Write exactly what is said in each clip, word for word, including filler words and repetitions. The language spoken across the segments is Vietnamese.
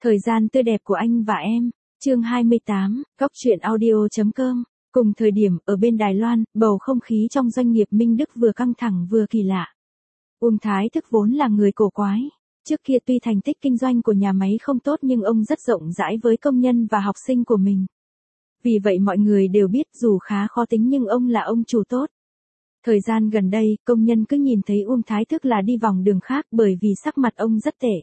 Thời gian tươi đẹp của anh và em, chương hai mươi tám, góc truyện audio.com. Cùng thời điểm, ở bên Đài Loan, bầu không khí trong doanh nghiệp Minh Đức vừa căng thẳng vừa kỳ lạ. Uông Thái Thức vốn là người cổ quái. Trước kia tuy thành tích kinh doanh của nhà máy không tốt nhưng ông rất rộng rãi với công nhân và học sinh của mình. Vì vậy mọi người đều biết dù khá khó tính nhưng ông là ông chủ tốt. Thời gian gần đây, công nhân cứ nhìn thấy Uông Thái Thức là đi vòng đường khác bởi vì sắc mặt ông rất tệ.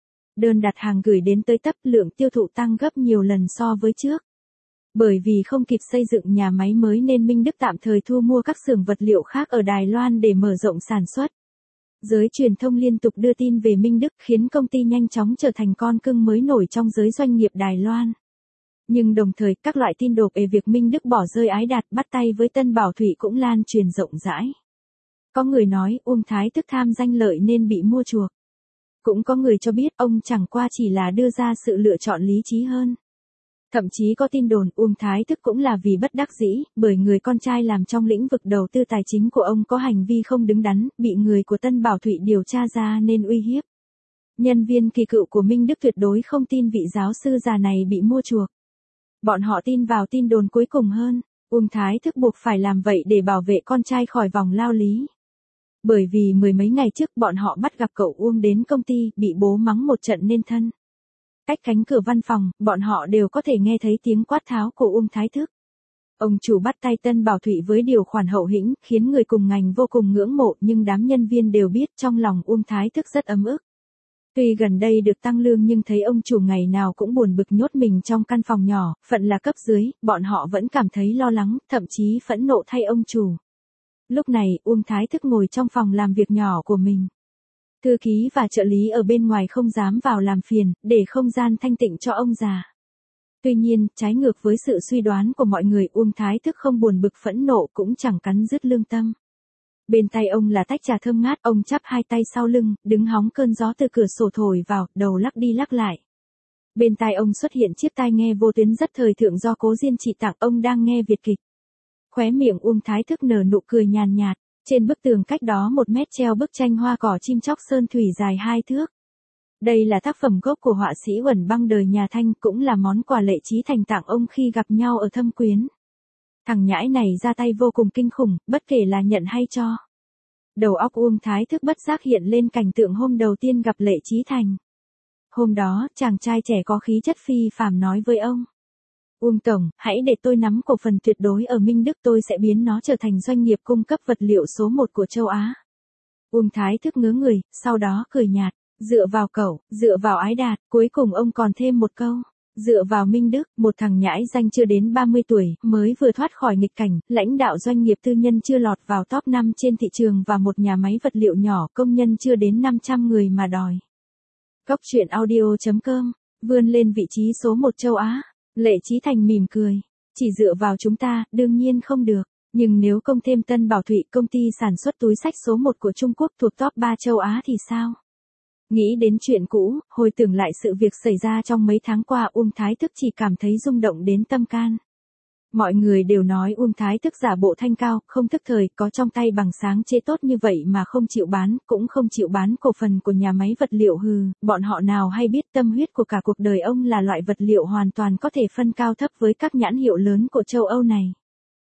Đơn đặt hàng gửi đến tới tấp, lượng tiêu thụ tăng gấp nhiều lần so với trước. Bởi vì không kịp xây dựng nhà máy mới nên Minh Đức tạm thời thu mua các xưởng vật liệu khác ở Đài Loan để mở rộng sản xuất. Giới truyền thông liên tục đưa tin về Minh Đức khiến công ty nhanh chóng trở thành con cưng mới nổi trong giới doanh nghiệp Đài Loan. Nhưng đồng thời các loại tin đồn về việc Minh Đức bỏ rơi Ái Đạt bắt tay với Tân Bảo Thụy cũng lan truyền rộng rãi. Có người nói Uông Thái Thức tham danh lợi nên bị mua chuộc. Cũng có người cho biết ông chẳng qua chỉ là đưa ra sự lựa chọn lý trí hơn. Thậm chí có tin đồn Uông Thái Thức cũng là vì bất đắc dĩ, bởi người con trai làm trong lĩnh vực đầu tư tài chính của ông có hành vi không đứng đắn, bị người của Tân Bảo Thụy điều tra ra nên uy hiếp. Nhân viên kỳ cựu của Minh Đức tuyệt đối không tin vị giáo sư già này bị mua chuộc. Bọn họ tin vào tin đồn cuối cùng hơn, Uông Thái Thức buộc phải làm vậy để bảo vệ con trai khỏi vòng lao lý. Bởi vì mười mấy ngày trước bọn họ bắt gặp cậu Uông đến công ty, bị bố mắng một trận nên thân. Cách cánh cửa văn phòng, bọn họ đều có thể nghe thấy tiếng quát tháo của Uông Thái Thức. Ông chủ bắt tay Tân Bảo Thụy với điều khoản hậu hĩnh, khiến người cùng ngành vô cùng ngưỡng mộ nhưng đám nhân viên đều biết trong lòng Uông Thái Thức rất ấm ức. Tuy gần đây được tăng lương nhưng thấy ông chủ ngày nào cũng buồn bực nhốt mình trong căn phòng nhỏ, phận là cấp dưới, bọn họ vẫn cảm thấy lo lắng, thậm chí phẫn nộ thay ông chủ. Lúc này, Uông Thái Thức ngồi trong phòng làm việc nhỏ của mình. Thư ký và trợ lý ở bên ngoài không dám vào làm phiền, để không gian thanh tịnh cho ông già. Tuy nhiên, trái ngược với sự suy đoán của mọi người, Uông Thái Thức không buồn bực phẫn nộ cũng chẳng cắn rứt lương tâm. Bên tay ông là tách trà thơm ngát, ông chắp hai tay sau lưng, đứng hóng cơn gió từ cửa sổ thổi vào, đầu lắc đi lắc lại. Bên tai ông xuất hiện chiếc tai nghe vô tuyến rất thời thượng do Cố Diên chị tặng, ông đang nghe Việt kịch. Khóe miệng Uông Thái Thức nở nụ cười nhàn nhạt, trên bức tường cách đó một mét treo bức tranh hoa cỏ chim chóc sơn thủy dài hai thước. Đây là tác phẩm gốc của họa sĩ Uẩn Băng đời nhà Thanh, cũng là món quà Lệ Chí Thành tặng ông khi gặp nhau ở Thâm Quyến. Thằng nhãi này ra tay vô cùng kinh khủng, bất kể là nhận hay cho. Đầu óc Uông Thái Thức bất giác hiện lên cảnh tượng hôm đầu tiên gặp Lệ Chí Thành. Hôm đó, chàng trai trẻ có khí chất phi phàm nói với ông: Uông Tổng, hãy để tôi nắm cổ phần tuyệt đối ở Minh Đức, tôi sẽ biến nó trở thành doanh nghiệp cung cấp vật liệu số một của châu Á. Uông Thái Thức ngớ người, sau đó cười nhạt, dựa vào cậu, dựa vào Ái Đạt, cuối cùng ông còn thêm một câu, dựa vào Minh Đức, một thằng nhãi danh chưa đến ba mươi tuổi, mới vừa thoát khỏi nghịch cảnh, lãnh đạo doanh nghiệp tư nhân chưa lọt vào top năm trên thị trường và một nhà máy vật liệu nhỏ, công nhân chưa đến năm trăm người mà đòi. Góc truyện audio.com, vươn lên vị trí số một châu Á. Lệ Chí Thành mỉm cười, chỉ dựa vào chúng ta, đương nhiên không được, nhưng nếu công thêm Tân Bảo Thụy, công ty sản xuất túi xách số một của Trung Quốc thuộc top ba châu Á thì sao? Nghĩ đến chuyện cũ, hồi tưởng lại sự việc xảy ra trong mấy tháng qua, Uông Thái Thức chỉ cảm thấy rung động đến tâm can. Mọi người đều nói Uông Thái Thức giả bộ thanh cao, không thức thời, có trong tay bằng sáng chế tốt như vậy mà không chịu bán, cũng không chịu bán cổ phần của nhà máy vật liệu hừ, bọn họ nào hay biết tâm huyết của cả cuộc đời ông là loại vật liệu hoàn toàn có thể phân cao thấp với các nhãn hiệu lớn của châu Âu này.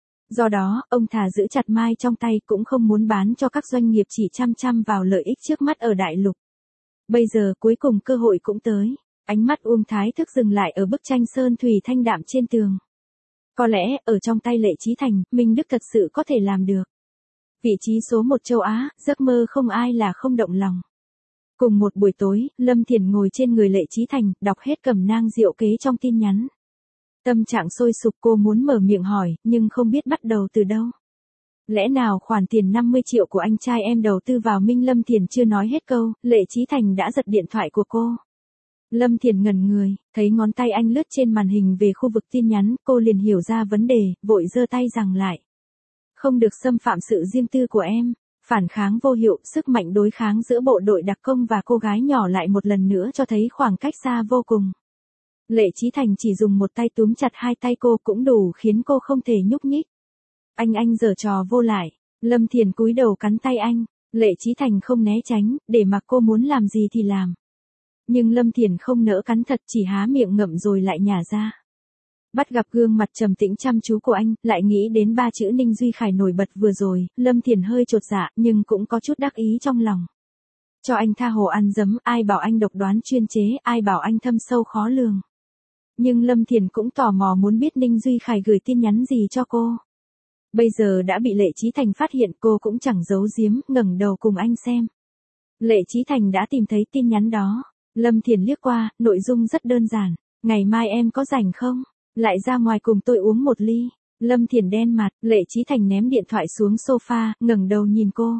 Do đó, ông thà giữ chặt mai trong tay cũng không muốn bán cho các doanh nghiệp chỉ chăm chăm vào lợi ích trước mắt ở đại lục. Bây giờ cuối cùng cơ hội cũng tới, ánh mắt Uông Thái Thức dừng lại ở bức tranh sơn thủy thanh đạm trên tường. Có lẽ, ở trong tay Lệ Chí Thành, Minh Đức thật sự có thể làm được. Vị trí số một châu Á, giấc mơ không ai là không động lòng. Cùng một buổi tối, Lâm Thiển ngồi trên người Lệ Chí Thành, đọc hết cẩm nang diệu kế trong tin nhắn. Tâm trạng sôi sục, cô muốn mở miệng hỏi, nhưng không biết bắt đầu từ đâu. Lẽ nào khoản tiền năm mươi triệu của anh trai em đầu tư vào Minh? Lâm Thiển chưa nói hết câu, Lệ Chí Thành đã giật điện thoại của cô. Lâm Thiển ngẩn người, thấy ngón tay anh lướt trên màn hình về khu vực tin nhắn, cô liền hiểu ra vấn đề, vội giơ tay giằng lại. Không được xâm phạm sự riêng tư của em. Phản kháng vô hiệu, sức mạnh đối kháng giữa bộ đội đặc công và cô gái nhỏ lại một lần nữa cho thấy khoảng cách xa vô cùng. Lệ Chí Thành chỉ dùng một tay túm chặt hai tay cô cũng đủ khiến cô không thể nhúc nhích. Anh anh giở trò vô lại. Lâm Thiển cúi đầu cắn tay anh. Lệ Chí Thành không né tránh, để mặc cô muốn làm gì thì làm. Nhưng Lâm Thiền không nỡ cắn thật, chỉ há miệng ngậm rồi lại nhả ra. Bắt gặp gương mặt trầm tĩnh chăm chú của anh, lại nghĩ đến ba chữ Ninh Duy Khải nổi bật vừa rồi, Lâm Thiền hơi chột dạ, nhưng cũng có chút đắc ý trong lòng. Cho anh tha hồ ăn dấm, ai bảo anh độc đoán chuyên chế, ai bảo anh thâm sâu khó lường. Nhưng Lâm Thiền cũng tò mò muốn biết Ninh Duy Khải gửi tin nhắn gì cho cô. Bây giờ đã bị Lệ Chí Thành phát hiện, cô cũng chẳng giấu giếm, ngẩng đầu cùng anh xem. Lệ Chí Thành đã tìm thấy tin nhắn đó. Lâm Thiền liếc qua, nội dung rất đơn giản. Ngày mai em có rảnh không? Lại ra ngoài cùng tôi uống một ly. Lâm Thiền đen mặt, Lệ Chí Thành ném điện thoại xuống sofa, ngẩng đầu nhìn cô.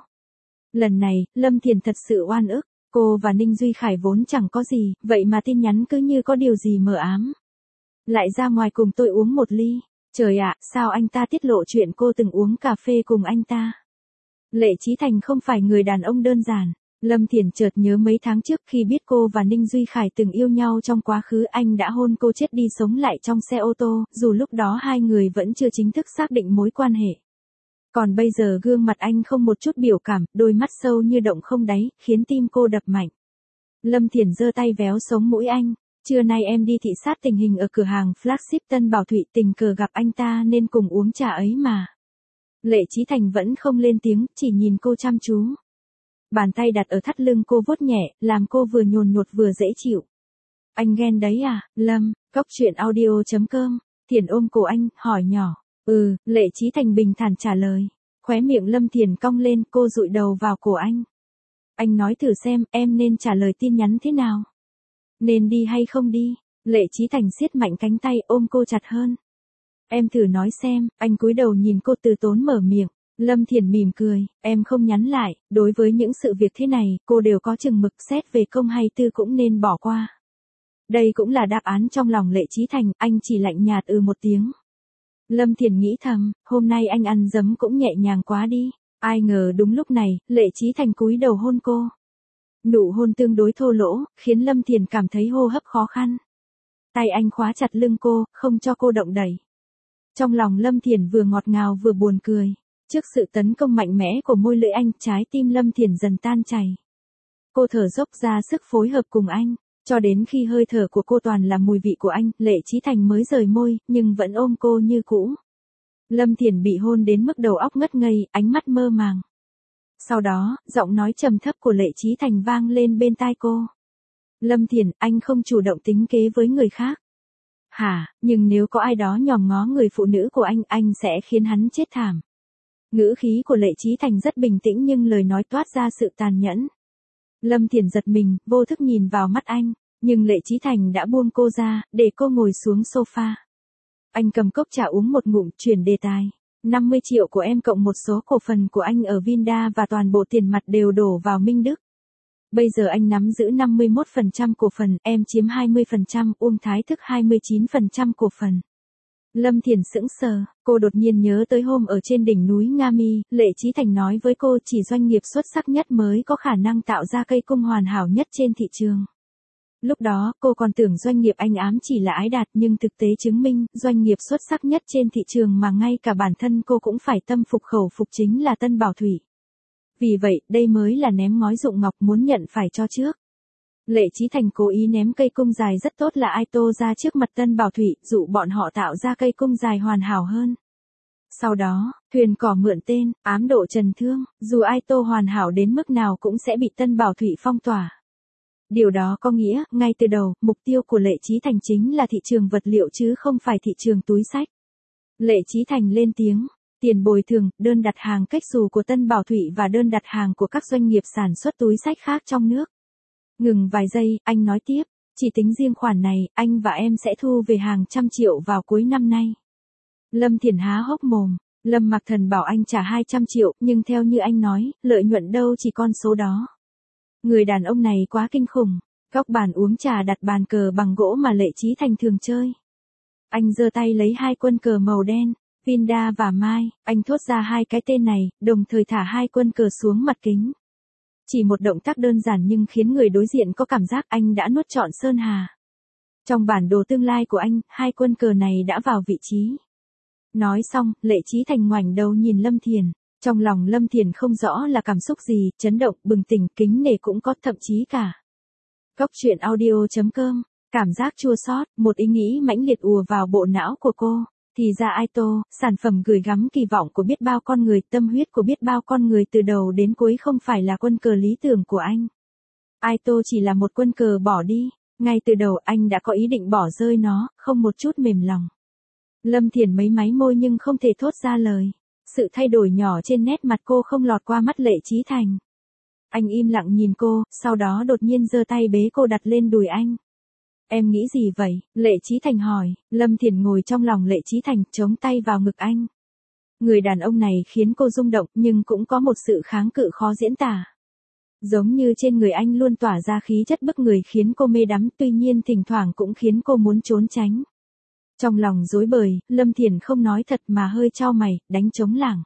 Lần này, Lâm Thiền thật sự oan ức. Cô và Ninh Duy Khải vốn chẳng có gì, vậy mà tin nhắn cứ như có điều gì mờ ám. Lại ra ngoài cùng tôi uống một ly. Trời ạ, sao anh ta tiết lộ chuyện cô từng uống cà phê cùng anh ta? Lệ Chí Thành không phải người đàn ông đơn giản. Lâm Thiền chợt nhớ mấy tháng trước khi biết cô và Ninh Duy Khải từng yêu nhau trong quá khứ, anh đã hôn cô chết đi sống lại trong xe ô tô, dù lúc đó hai người vẫn chưa chính thức xác định mối quan hệ. Còn bây giờ gương mặt anh không một chút biểu cảm, đôi mắt sâu như động không đáy, khiến tim cô đập mạnh. Lâm Thiền giơ tay véo sống mũi anh. Trưa nay em đi thị sát tình hình ở cửa hàng flagship Tân Bảo Thụy, tình cờ gặp anh ta nên cùng uống trà ấy mà. Lệ Chí Thành vẫn không lên tiếng, chỉ nhìn cô chăm chú. Bàn tay đặt ở thắt lưng cô vuốt nhẹ, làm cô vừa nhồn nhột vừa dễ chịu. Anh ghen đấy à, Lâm? Cóc truyện audio chấm com. Thiền ôm cổ anh, hỏi nhỏ. Ừ, Lệ Chí Thành bình thản trả lời. Khóe miệng Lâm Thiền cong lên, cô dụi đầu vào cổ anh. Anh nói thử xem, em nên trả lời tin nhắn thế nào? Nên đi hay không đi? Lệ Chí Thành siết mạnh cánh tay, ôm cô chặt hơn. Em thử nói xem. Anh cúi đầu nhìn cô từ tốn mở miệng. Lâm Thiền mỉm cười, em không nhắn lại, đối với những sự việc thế này, cô đều có chừng mực, xét về công hay tư cũng nên bỏ qua. Đây cũng là đáp án trong lòng Lệ Chí Thành, anh chỉ lạnh nhạt ừ một tiếng. Lâm Thiền nghĩ thầm, hôm nay anh ăn dấm cũng nhẹ nhàng quá đi. Ai ngờ đúng lúc này, Lệ Chí Thành cúi đầu hôn cô. Nụ hôn tương đối thô lỗ, khiến Lâm Thiền cảm thấy hô hấp khó khăn. Tay anh khóa chặt lưng cô, không cho cô động đẩy. Trong lòng Lâm Thiền vừa ngọt ngào vừa buồn cười. Trước sự tấn công mạnh mẽ của môi lưỡi anh, trái tim Lâm Thiền dần tan chảy. Cô thở dốc ra sức phối hợp cùng anh, cho đến khi hơi thở của cô toàn là mùi vị của anh, Lệ Chí Thành mới rời môi, nhưng vẫn ôm cô như cũ. Lâm Thiền bị hôn đến mức đầu óc ngất ngây, ánh mắt mơ màng. Sau đó, giọng nói trầm thấp của Lệ Chí Thành vang lên bên tai cô. Lâm Thiền, anh không chủ động tính kế với người khác. Hả, nhưng nếu có ai đó nhòm ngó người phụ nữ của anh, anh sẽ khiến hắn chết thảm. Ngữ khí của Lệ Chí Thành rất bình tĩnh nhưng lời nói toát ra sự tàn nhẫn. Lâm Thiền giật mình, vô thức nhìn vào mắt anh, nhưng Lệ Chí Thành đã buông cô ra, để cô ngồi xuống sofa. Anh cầm cốc trà uống một ngụm, chuyển đề tài. năm mươi triệu của em cộng một số cổ phần của anh ở Vinda và toàn bộ tiền mặt đều đổ vào Minh Đức. Bây giờ anh nắm giữ năm mươi mốt phần trăm cổ phần, em chiếm hai mươi phần trăm, Uông Thái Thức hai mươi chín phần trăm cổ phần. Lâm Thiền sững sờ, cô đột nhiên nhớ tới hôm ở trên đỉnh núi Nga Mi, Lệ Chí Thành nói với cô chỉ doanh nghiệp xuất sắc nhất mới có khả năng tạo ra cây cung hoàn hảo nhất trên thị trường. Lúc đó, cô còn tưởng doanh nghiệp anh ám chỉ là ái đạt, nhưng thực tế chứng minh, doanh nghiệp xuất sắc nhất trên thị trường mà ngay cả bản thân cô cũng phải tâm phục khẩu phục chính là Tân Bảo Thụy. Vì vậy, đây mới là ném ngói dụng ngọc, muốn nhận phải cho trước. Lệ Chí Thành cố ý ném cây cung dài rất tốt là Aito ra trước mặt Tân Bảo Thụy, dụ bọn họ tạo ra cây cung dài hoàn hảo hơn. Sau đó, thuyền cỏ mượn tên, ám độ trần thương, dù Aito hoàn hảo đến mức nào cũng sẽ bị Tân Bảo Thụy phong tỏa. Điều đó có nghĩa, ngay từ đầu, mục tiêu của Lệ Chí Thành chính là thị trường vật liệu chứ không phải thị trường túi xách. Lệ Chí Thành lên tiếng, tiền bồi thường, đơn đặt hàng cách xù của Tân Bảo Thụy và đơn đặt hàng của các doanh nghiệp sản xuất túi xách khác trong nước. Ngừng vài giây, anh nói tiếp, chỉ tính riêng khoản này, anh và em sẽ thu về hàng trăm triệu vào cuối năm nay. Lâm Thiền há hốc mồm, Lâm Mặc Thần bảo anh trả hai trăm triệu, nhưng theo như anh nói, lợi nhuận đâu chỉ con số đó. Người đàn ông này quá kinh khủng. Góc bàn uống trà đặt bàn cờ bằng gỗ mà Lệ Chí Thành thường chơi. Anh giơ tay lấy hai quân cờ màu đen, Vinda và Mai, anh thốt ra hai cái tên này, đồng thời thả hai quân cờ xuống mặt kính. Chỉ một động tác đơn giản nhưng khiến người đối diện có cảm giác anh đã nuốt trọn Sơn Hà. Trong bản đồ tương lai của anh, hai quân cờ này đã vào vị trí. Nói xong, Lệ Chí Thành ngoảnh đầu nhìn Lâm Thiền. Trong lòng Lâm Thiền không rõ là cảm xúc gì, chấn động, bừng tỉnh, kính nể cũng có, thậm chí cả Cốc truyện audio chấm com, cảm giác chua xót, một ý nghĩ mãnh liệt ùa vào bộ não của cô. Thì ra Aito, sản phẩm gửi gắm kỳ vọng của biết bao con người, tâm huyết của biết bao con người từ đầu đến cuối không phải là quân cờ lý tưởng của anh. Aito chỉ là một quân cờ bỏ đi, ngay từ đầu anh đã có ý định bỏ rơi nó, không một chút mềm lòng. Lâm Thiền mấy máy môi nhưng không thể thốt ra lời. Sự thay đổi nhỏ trên nét mặt cô không lọt qua mắt Lệ Chí Thành. Anh im lặng nhìn cô, sau đó đột nhiên giơ tay bế cô đặt lên đùi anh. Em nghĩ gì vậy? Lệ Chí Thành hỏi. Lâm Thiền ngồi trong lòng Lệ Chí Thành, chống tay vào ngực anh. Người đàn ông này khiến cô rung động, nhưng cũng có một sự kháng cự khó diễn tả. Giống như trên người anh luôn tỏa ra khí chất bức người khiến cô mê đắm, tuy nhiên thỉnh thoảng cũng khiến cô muốn trốn tránh. Trong lòng rối bời, Lâm Thiền không nói thật mà hơi chau mày, đánh trống lảng.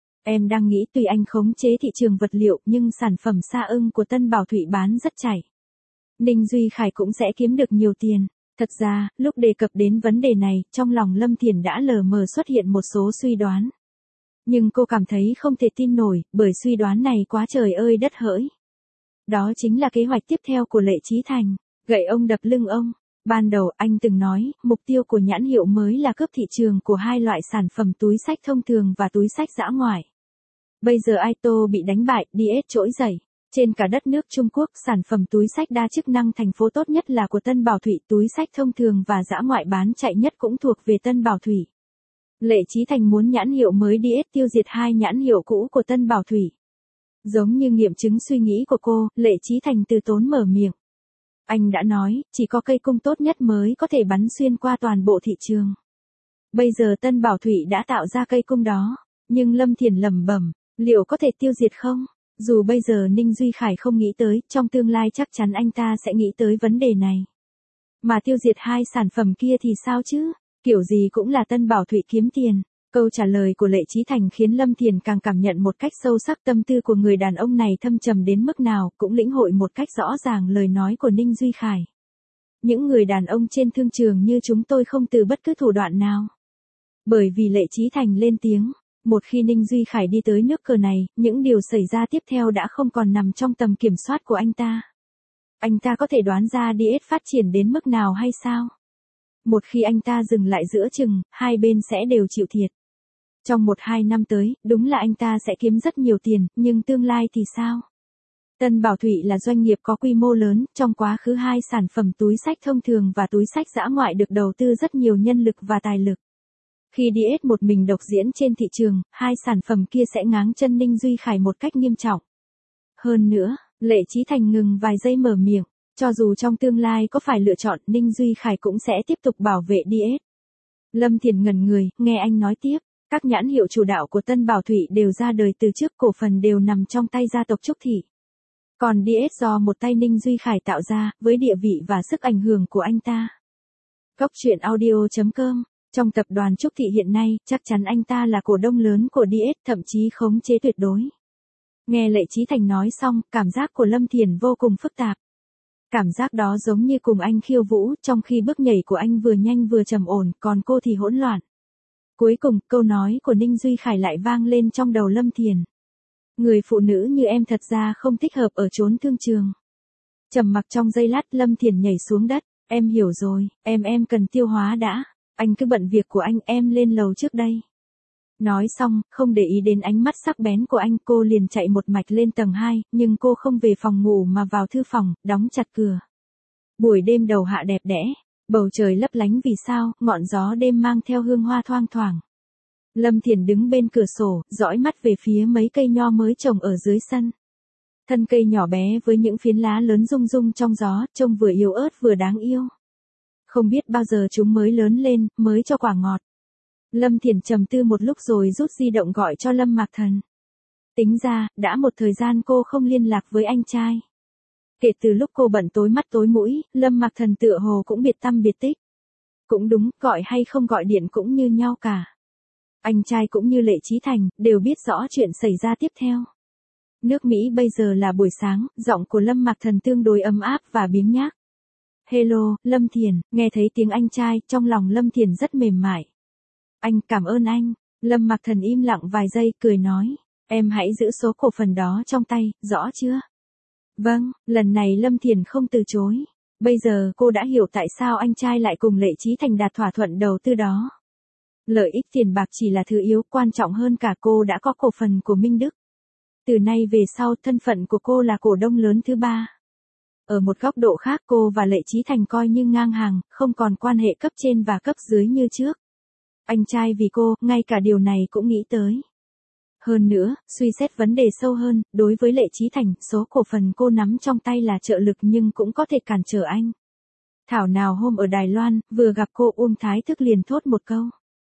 Em đang nghĩ tuy anh khống chế thị trường vật liệu nhưng sản phẩm sa ưng của Tân Bảo Thụy bán rất chảy. Ninh Duy Khải cũng sẽ kiếm được nhiều tiền. Thật ra, lúc đề cập đến vấn đề này, trong lòng Lâm Thiền đã lờ mờ xuất hiện một số suy đoán. Nhưng cô cảm thấy không thể tin nổi, bởi suy đoán này quá trời ơi đất hỡi. Đó chính là kế hoạch tiếp theo của Lệ Chí Thành, gậy ông đập lưng ông. Ban đầu anh từng nói, mục tiêu của nhãn hiệu mới là cướp thị trường của hai loại sản phẩm túi xách thông thường và túi xách dã ngoại. Bây giờ Aito bị đánh bại, đê ét trỗi dậy. Trên cả đất nước Trung Quốc, sản phẩm túi xách đa chức năng thành phố tốt nhất là của Tân Bảo Thụy, túi xách thông thường và dã ngoại bán chạy nhất cũng thuộc về Tân Bảo Thụy. Lệ Chí Thành muốn nhãn hiệu mới đê ét tiêu diệt hai nhãn hiệu cũ của Tân Bảo Thụy. Giống như nghiệm chứng suy nghĩ của cô, Lệ Chí Thành từ tốn mở miệng. Anh đã nói, chỉ có cây cung tốt nhất mới có thể bắn xuyên qua toàn bộ thị trường. Bây giờ Tân Bảo Thụy đã tạo ra cây cung đó, nhưng Lâm Thiền lẩm bẩm, liệu có thể tiêu diệt không? Dù bây giờ Ninh Duy Khải không nghĩ tới, trong tương lai chắc chắn anh ta sẽ nghĩ tới vấn đề này. Mà tiêu diệt hai sản phẩm kia thì sao chứ? Kiểu gì cũng là Tân Bảo Thụy kiếm tiền. Câu trả lời của Lệ Chí Thành khiến Lâm Thiền càng cảm nhận một cách sâu sắc tâm tư của người đàn ông này thâm trầm đến mức nào, cũng lĩnh hội một cách rõ ràng lời nói của Ninh Duy Khải. Những người đàn ông trên thương trường như chúng tôi không từ bất cứ thủ đoạn nào. Bởi vì Lệ Chí Thành lên tiếng, một khi Ninh Duy Khải đi tới nước cờ này, những điều xảy ra tiếp theo đã không còn nằm trong tầm kiểm soát của anh ta. Anh ta có thể đoán ra đê ét phát triển đến mức nào hay sao? Một khi anh ta dừng lại giữa chừng, hai bên sẽ đều chịu thiệt. Trong một hai năm tới, đúng là anh ta sẽ kiếm rất nhiều tiền, nhưng tương lai thì sao? Tân Bảo Thụy là doanh nghiệp có quy mô lớn, trong quá khứ hai sản phẩm túi xách thông thường và túi xách dã ngoại được đầu tư rất nhiều nhân lực và tài lực. Khi đê ét một mình độc diễn trên thị trường, hai sản phẩm kia sẽ ngáng chân Ninh Duy Khải một cách nghiêm trọng. Hơn nữa, Lệ Chí Thành ngừng vài giây mở miệng, cho dù trong tương lai có phải lựa chọn, Ninh Duy Khải cũng sẽ tiếp tục bảo vệ đê ét. Lâm Thiền ngẩn người, nghe anh nói tiếp. Các nhãn hiệu chủ đạo của Tân Bảo Thụy đều ra đời từ trước, cổ phần đều nằm trong tay gia tộc Trúc Thị. Còn đê ét do một tay Ninh Duy Khải tạo ra, với địa vị và sức ảnh hưởng của anh ta. Cốc truyện audio chấm com, trong tập đoàn Trúc Thị hiện nay, chắc chắn anh ta là cổ đông lớn của đê ét, thậm chí khống chế tuyệt đối. Nghe Lệ Chí Thành nói xong, cảm giác của Lâm Thiền vô cùng phức tạp. Cảm giác đó giống như cùng anh khiêu vũ, trong khi bước nhảy của anh vừa nhanh vừa trầm ổn, còn cô thì hỗn loạn. Cuối cùng, câu nói của Ninh Duy Khải lại vang lên trong đầu Lâm Thiền. Người phụ nữ như em thật ra không thích hợp ở chốn thương trường. Trầm mặc trong giây lát, Lâm Thiền nhảy xuống đất. Em hiểu rồi, em em cần tiêu hóa đã. Anh cứ bận việc của anh, em lên lầu trước đây. Nói xong, không để ý đến ánh mắt sắc bén của anh, cô liền chạy một mạch lên tầng hai, nhưng cô không về phòng ngủ mà vào thư phòng, đóng chặt cửa. Buổi đêm đầu hạ đẹp đẽ. Bầu trời lấp lánh vì sao, ngọn gió đêm mang theo hương hoa thoang thoảng. Lâm Thiền đứng bên cửa sổ, dõi mắt về phía mấy cây nho mới trồng ở dưới sân. Thân cây nhỏ bé với những phiến lá lớn rung rung trong gió, trông vừa yếu ớt vừa đáng yêu. Không biết bao giờ chúng mới lớn lên, mới cho quả ngọt. Lâm Thiền trầm tư một lúc rồi rút di động gọi cho Lâm Mạc Thần. Tính ra, đã một thời gian cô không liên lạc với anh trai. Kể từ lúc cô bận tối mắt tối mũi, Lâm Mạc Thần tựa hồ cũng biệt tăm biệt tích. Cũng đúng, gọi hay không gọi điện cũng như nhau cả. Anh trai cũng như Lệ Chí Thành, đều biết rõ chuyện xảy ra tiếp theo. Nước Mỹ bây giờ là buổi sáng, giọng của Lâm Mạc Thần tương đối ấm áp và biếng nhác. Hello, Lâm Thiền, nghe thấy tiếng anh trai, trong lòng Lâm Thiền rất mềm mại. Anh, cảm ơn anh. Lâm Mạc Thần im lặng vài giây, cười nói. Em hãy giữ số cổ phần đó trong tay, rõ chưa? Vâng, lần này Lâm Thiền không từ chối. Bây giờ cô đã hiểu tại sao anh trai lại cùng Lệ Chí Thành đạt thỏa thuận đầu tư đó. Lợi ích tiền bạc chỉ là thứ yếu, quan trọng hơn cả cô đã có cổ phần của Minh Đức. Từ nay về sau thân phận của cô là cổ đông lớn thứ ba. Ở một góc độ khác cô và Lệ Chí Thành coi như ngang hàng, không còn quan hệ cấp trên và cấp dưới như trước. Anh trai vì cô, ngay cả điều này cũng nghĩ tới. Hơn nữa, suy xét vấn đề sâu hơn, đối với Lệ Chí Thành, số cổ phần cô nắm trong tay là trợ lực nhưng cũng có thể cản trở anh. Thảo nào hôm ở Đài Loan, vừa gặp cô Uông Thái Thức liền thốt một câu.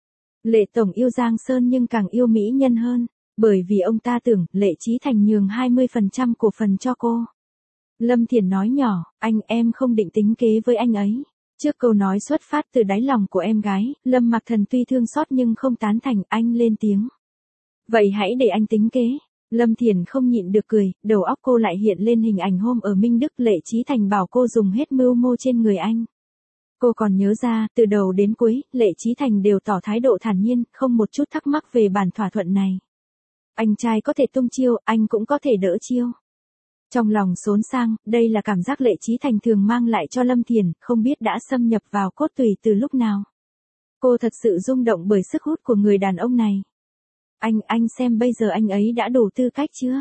Lệ Tổng yêu Giang Sơn nhưng càng yêu mỹ nhân hơn, bởi vì ông ta tưởng Lệ Chí Thành nhường hai mươi phần trăm cổ phần cho cô. Lâm Thiền nói nhỏ, anh em không định tính kế với anh ấy. Trước câu nói xuất phát từ đáy lòng của em gái, Lâm Mặc Thần tuy thương xót nhưng không tán thành, anh lên tiếng. Vậy hãy để anh tính kế. Lâm Thiền không nhịn được cười, đầu óc cô lại hiện lên hình ảnh hôm ở Minh Đức Lệ Chí Thành bảo cô dùng hết mưu mô trên người anh. Cô còn nhớ ra, từ đầu đến cuối, Lệ Chí Thành đều tỏ thái độ thản nhiên, không một chút thắc mắc về bản thỏa thuận này. Anh trai có thể tung chiêu, anh cũng có thể đỡ chiêu. Trong lòng xốn sang, đây là cảm giác Lệ Chí Thành thường mang lại cho Lâm Thiền, không biết đã xâm nhập vào cốt tủy từ lúc nào. Cô thật sự rung động bởi sức hút của người đàn ông này. Anh, anh xem bây giờ anh ấy đã đủ tư cách chưa?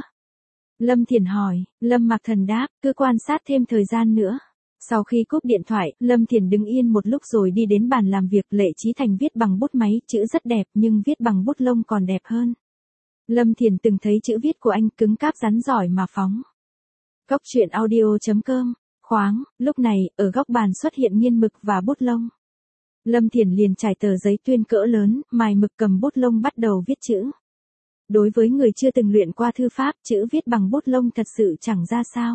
Lâm Thiền hỏi, Lâm Mặc Thần đáp, cứ quan sát thêm thời gian nữa. Sau khi cúp điện thoại, Lâm Thiền đứng yên một lúc rồi đi đến bàn làm việc. Lệ Chí Thành viết bằng bút máy, chữ rất đẹp nhưng viết bằng bút lông còn đẹp hơn. Lâm Thiền từng thấy chữ viết của anh cứng cáp rắn giỏi mà phóng. Góc truyện audio chấm com, khoáng, lúc này, ở góc bàn xuất hiện nghiên mực và bút lông. Lâm Thiền liền trải tờ giấy tuyên cỡ lớn, mài mực cầm bút lông bắt đầu viết chữ. Đối với người chưa từng luyện qua thư pháp, chữ viết bằng bút lông thật sự chẳng ra sao.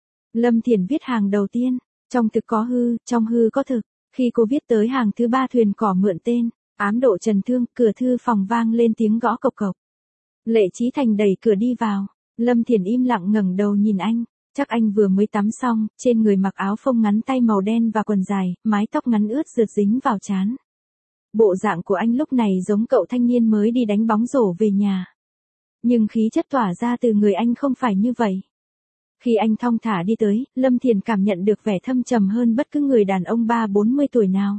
Lâm Thiền viết hàng đầu tiên, trong thực có hư, trong hư có thực. Khi cô viết tới hàng thứ ba thuyền cỏ mượn tên, ám độ trần thương, cửa thư phòng vang lên tiếng gõ cộc cộc. Lệ Chí Thành đẩy cửa đi vào, Lâm Thiền im lặng ngẩng đầu nhìn anh. Chắc anh vừa mới tắm xong, trên người mặc áo phông ngắn tay màu đen và quần dài, mái tóc ngắn ướt rượt dính vào trán. Bộ dạng của anh lúc này giống cậu thanh niên mới đi đánh bóng rổ về nhà. Nhưng khí chất tỏa ra từ người anh không phải như vậy. Khi anh thong thả đi tới, Lâm Thiền cảm nhận được vẻ thâm trầm hơn bất cứ người đàn ông ba bốn mươi tuổi nào.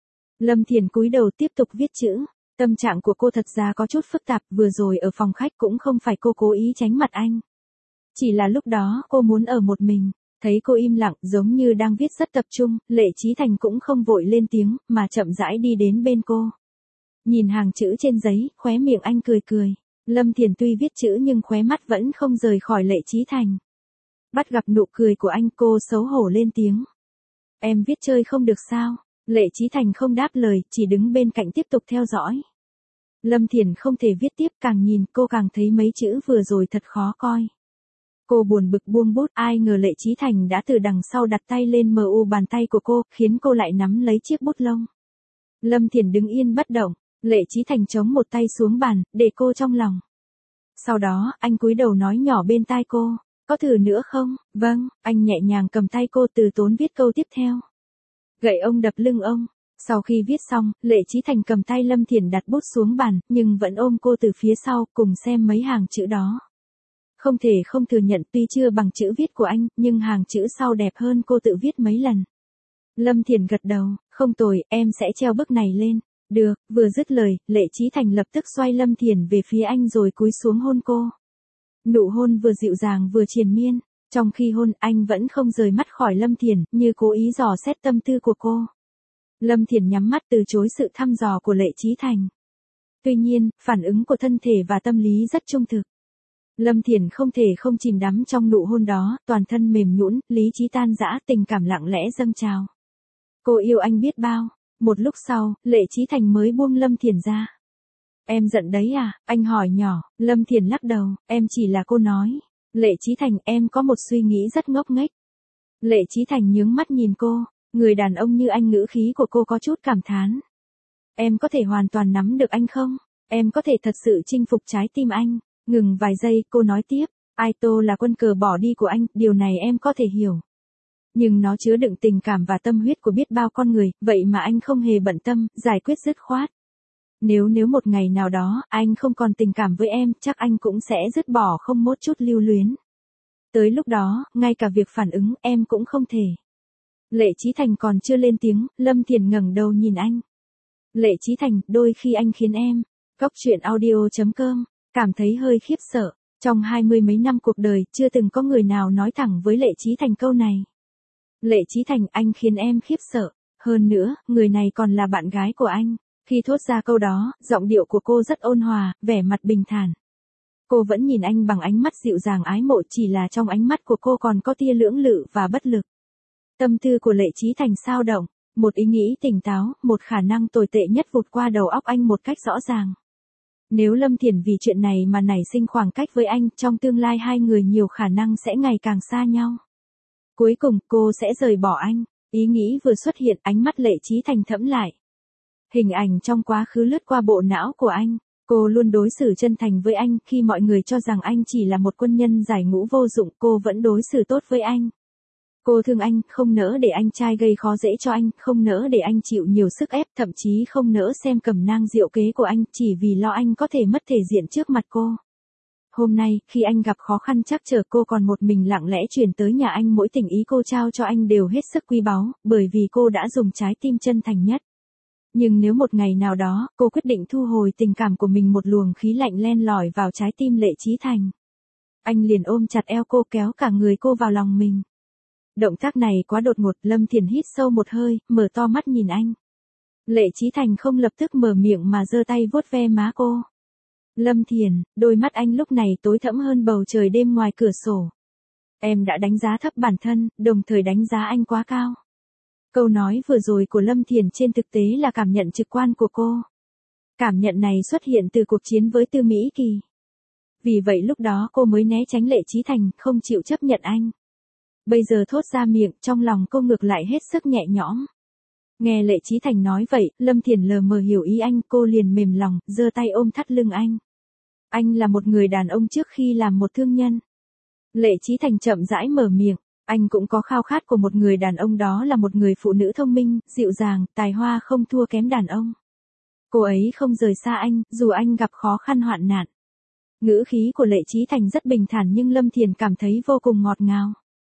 Lâm Thiền cúi đầu tiếp tục viết chữ. Tâm trạng của cô thật ra có chút phức tạp, vừa rồi ở phòng khách cũng không phải cô cố ý tránh mặt anh. Chỉ là lúc đó cô muốn ở một mình, thấy cô im lặng giống như đang viết rất tập trung, Lệ Chí Thành cũng không vội lên tiếng, mà chậm rãi đi đến bên cô. Nhìn hàng chữ trên giấy, khóe miệng anh cười cười. Lâm Thiền tuy viết chữ nhưng khóe mắt vẫn không rời khỏi Lệ Chí Thành. Bắt gặp nụ cười của anh cô xấu hổ lên tiếng. Em viết chơi không được sao? Lệ Chí Thành không đáp lời, chỉ đứng bên cạnh tiếp tục theo dõi. Lâm Thiền không thể viết tiếp, càng nhìn cô càng thấy mấy chữ vừa rồi thật khó coi. Cô buồn bực buông bút, ai ngờ Lệ Chí Thành đã từ đằng sau đặt tay lên mờ u bàn tay của cô, khiến cô lại nắm lấy chiếc bút lông. Lâm Thiền đứng yên bất động, Lệ Chí Thành chống một tay xuống bàn, để cô trong lòng. Sau đó, anh cúi đầu nói nhỏ bên tai cô, có thử nữa không? Vâng, anh nhẹ nhàng cầm tay cô từ tốn viết câu tiếp theo. Gậy ông đập lưng ông. Sau khi viết xong, Lệ Chí Thành cầm tay Lâm Thiền đặt bút xuống bàn, nhưng vẫn ôm cô từ phía sau, cùng xem mấy hàng chữ đó. Không thể không thừa nhận tuy chưa bằng chữ viết của anh, nhưng hàng chữ sau đẹp hơn cô tự viết mấy lần. Lâm Thiền gật đầu, không tồi, em sẽ treo bức này lên. Được, vừa dứt lời, Lệ Chí Thành lập tức xoay Lâm Thiền về phía anh rồi cúi xuống hôn cô. Nụ hôn vừa dịu dàng vừa triền miên, trong khi hôn anh vẫn không rời mắt khỏi Lâm Thiền, như cố ý dò xét tâm tư của cô. Lâm Thiền nhắm mắt từ chối sự thăm dò của Lệ Chí Thành. Tuy nhiên, phản ứng của thân thể và tâm lý rất trung thực. Lâm Thiền không thể không chìm đắm trong nụ hôn đó, toàn thân mềm nhũn, lý trí tan rã, tình cảm lặng lẽ dâng trào. Cô yêu anh biết bao. Một lúc sau, Lệ Chí Thành mới buông Lâm Thiền ra. Em giận đấy à? Anh hỏi nhỏ. Lâm Thiền lắc đầu, em chỉ là cô nói. Lệ Chí Thành, em có một suy nghĩ rất ngốc nghếch. Lệ Chí Thành nhướng mắt nhìn cô, người đàn ông như anh, ngữ khí của cô có chút cảm thán. Em có thể hoàn toàn nắm được anh không? Em có thể thật sự chinh phục trái tim anh. Ngừng vài giây, cô nói tiếp, Aito là quân cờ bỏ đi của anh, điều này em có thể hiểu. Nhưng nó chứa đựng tình cảm và tâm huyết của biết bao con người, vậy mà anh không hề bận tâm, giải quyết dứt khoát. Nếu nếu một ngày nào đó, anh không còn tình cảm với em, chắc anh cũng sẽ dứt bỏ không một chút lưu luyến. Tới lúc đó, ngay cả việc phản ứng em cũng không thể. Lệ Chí Thành còn chưa lên tiếng, Lâm Thiền ngẩng đầu nhìn anh. Lệ Chí Thành, đôi khi anh khiến em, Cóc truyện audio chấm com, cảm thấy hơi khiếp sợ. Trong hai mươi mấy năm cuộc đời, chưa từng có người nào nói thẳng với Lệ Chí Thành câu này. Lệ Chí Thành, anh khiến em khiếp sợ. Hơn nữa, người này còn là bạn gái của anh. Khi thốt ra câu đó, giọng điệu của cô rất ôn hòa, vẻ mặt bình thản. Cô vẫn nhìn anh bằng ánh mắt dịu dàng ái mộ, chỉ là trong ánh mắt của cô còn có tia lưỡng lự và bất lực. Tâm tư của Lệ Chí Thành xao động, một ý nghĩ tỉnh táo, một khả năng tồi tệ nhất vụt qua đầu óc anh một cách rõ ràng. Nếu Lâm Thiền vì chuyện này mà nảy sinh khoảng cách với anh, trong tương lai hai người nhiều khả năng sẽ ngày càng xa nhau. Cuối cùng, cô sẽ rời bỏ anh. Ý nghĩ vừa xuất hiện, ánh mắt Lệ Chí Thành thẫm lại. Hình ảnh trong quá khứ lướt qua bộ não của anh. Cô luôn đối xử chân thành với anh, khi mọi người cho rằng anh chỉ là một quân nhân giải ngũ vô dụng, cô vẫn đối xử tốt với anh. Cô thương anh, không nỡ để anh trai gây khó dễ cho anh, không nỡ để anh chịu nhiều sức ép, thậm chí không nỡ xem cẩm nang diệu kế của anh, chỉ vì lo anh có thể mất thể diện trước mặt cô. Hôm nay, khi anh gặp khó khăn trắc trở, cô còn một mình lặng lẽ chuyển tới nhà anh, mỗi tình ý cô trao cho anh đều hết sức quý báu, bởi vì cô đã dùng trái tim chân thành nhất. Nhưng nếu một ngày nào đó, cô quyết định thu hồi tình cảm của mình, một luồng khí lạnh len lỏi vào trái tim Lệ Chí Thành. Anh liền ôm chặt eo cô, kéo cả người cô vào lòng mình. Động tác này quá đột ngột, Lâm Thiền hít sâu một hơi, mở to mắt nhìn anh. Lệ Chí Thành không lập tức mở miệng mà giơ tay vuốt ve má cô. Lâm Thiền, đôi mắt anh lúc này tối thẫm hơn bầu trời đêm ngoài cửa sổ. Em đã đánh giá thấp bản thân, đồng thời đánh giá anh quá cao. Câu nói vừa rồi của Lâm Thiền trên thực tế là cảm nhận trực quan của cô. Cảm nhận này xuất hiện từ cuộc chiến với Tư Mỹ Kỳ. Vì vậy lúc đó cô mới né tránh Lệ Chí Thành, không chịu chấp nhận anh. Bây giờ thốt ra miệng, trong lòng cô ngược lại hết sức nhẹ nhõm. Nghe Lệ Chí Thành nói vậy, Lâm Thiền lờ mờ hiểu ý anh, cô liền mềm lòng, giơ tay ôm thắt lưng anh. Anh là một người đàn ông trước khi làm một thương nhân. Lệ Chí Thành chậm rãi mở miệng, anh cũng có khao khát của một người đàn ông, đó là một người phụ nữ thông minh, dịu dàng, tài hoa không thua kém đàn ông. Cô ấy không rời xa anh, dù anh gặp khó khăn hoạn nạn. Ngữ khí của Lệ Chí Thành rất bình thản nhưng Lâm Thiền cảm thấy vô cùng ngọt ngào.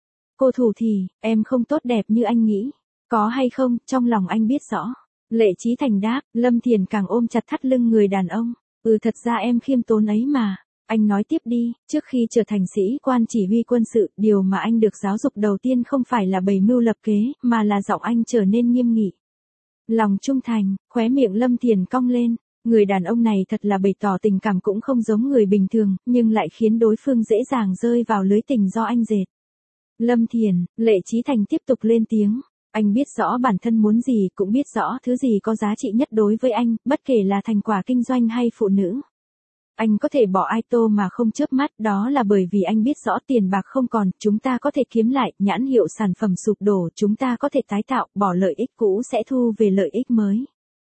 Cô thủ thì, em không tốt đẹp như anh nghĩ. Có hay không, trong lòng anh biết rõ. Lệ Chí Thành đáp, Lâm Thiền càng ôm chặt thắt lưng người đàn ông. Ừ, thật ra em khiêm tốn ấy mà. Anh nói tiếp đi, trước khi trở thành sĩ quan chỉ huy quân sự, điều mà anh được giáo dục đầu tiên không phải là bày mưu lập kế, mà là giọng anh trở nên nghiêm nghị. Lòng trung thành, khóe miệng Lâm Thiền cong lên. Người đàn ông này thật là bày tỏ tình cảm cũng không giống người bình thường, nhưng lại khiến đối phương dễ dàng rơi vào lưới tình do anh dệt. Lâm Thiền, Lệ Chí Thành tiếp tục lên tiếng. Anh biết rõ bản thân muốn gì, cũng biết rõ thứ gì có giá trị nhất đối với anh, bất kể là thành quả kinh doanh hay phụ nữ. Anh có thể bỏ ai tô mà không chớp mắt, đó là bởi vì anh biết rõ tiền bạc không còn, chúng ta có thể kiếm lại, nhãn hiệu sản phẩm sụp đổ, chúng ta có thể tái tạo, bỏ lợi ích cũ sẽ thu về lợi ích mới.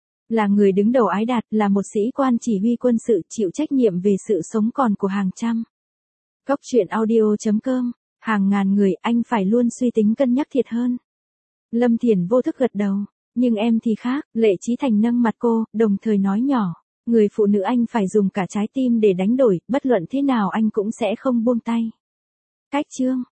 Là người đứng đầu ái đạt, là một sĩ quan chỉ huy quân sự, chịu trách nhiệm về sự sống còn của hàng trăm. Cóc truyện audio chấm com, hàng ngàn người, anh phải luôn suy tính cân nhắc thiệt hơn. Lâm Thiền vô thức gật đầu, nhưng em thì khác, Lệ Chí Thành nâng mặt cô, đồng thời nói nhỏ. Người phụ nữ anh phải dùng cả trái tim để đánh đổi, bất luận thế nào anh cũng sẽ không buông tay. Cách chương